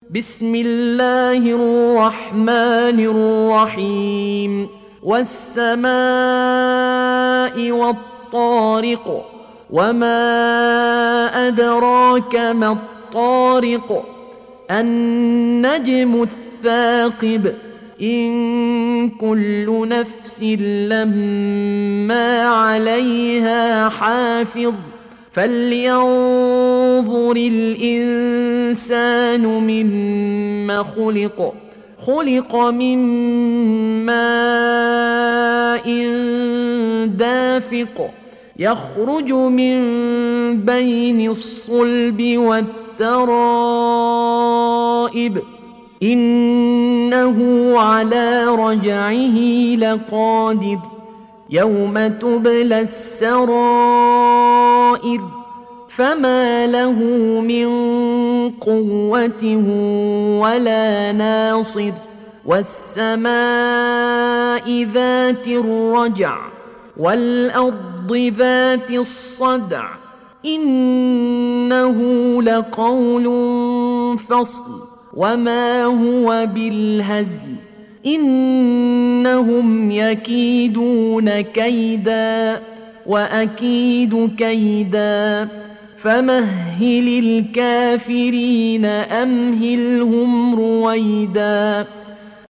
بسم الله الرحمن الرحيم والسماء والطارق وما أدراك ما الطارق النجم الثاقب إن كل نفس لما عليها حافظ فلينظر الإنسان مما خلق من ماء دافق يخرج من بين الصلب والترائب إنه على رجعه لقادر يوم تبلى السرائر فما له من قوة ولا ناصر والسماء ذات الرجع والأرض ذات الصدع إنه لقول فصل وما هو بالهزل إنهم يكيدون كيدا وأكيد كيدا فمهل الكافرين أمهلهم رويدا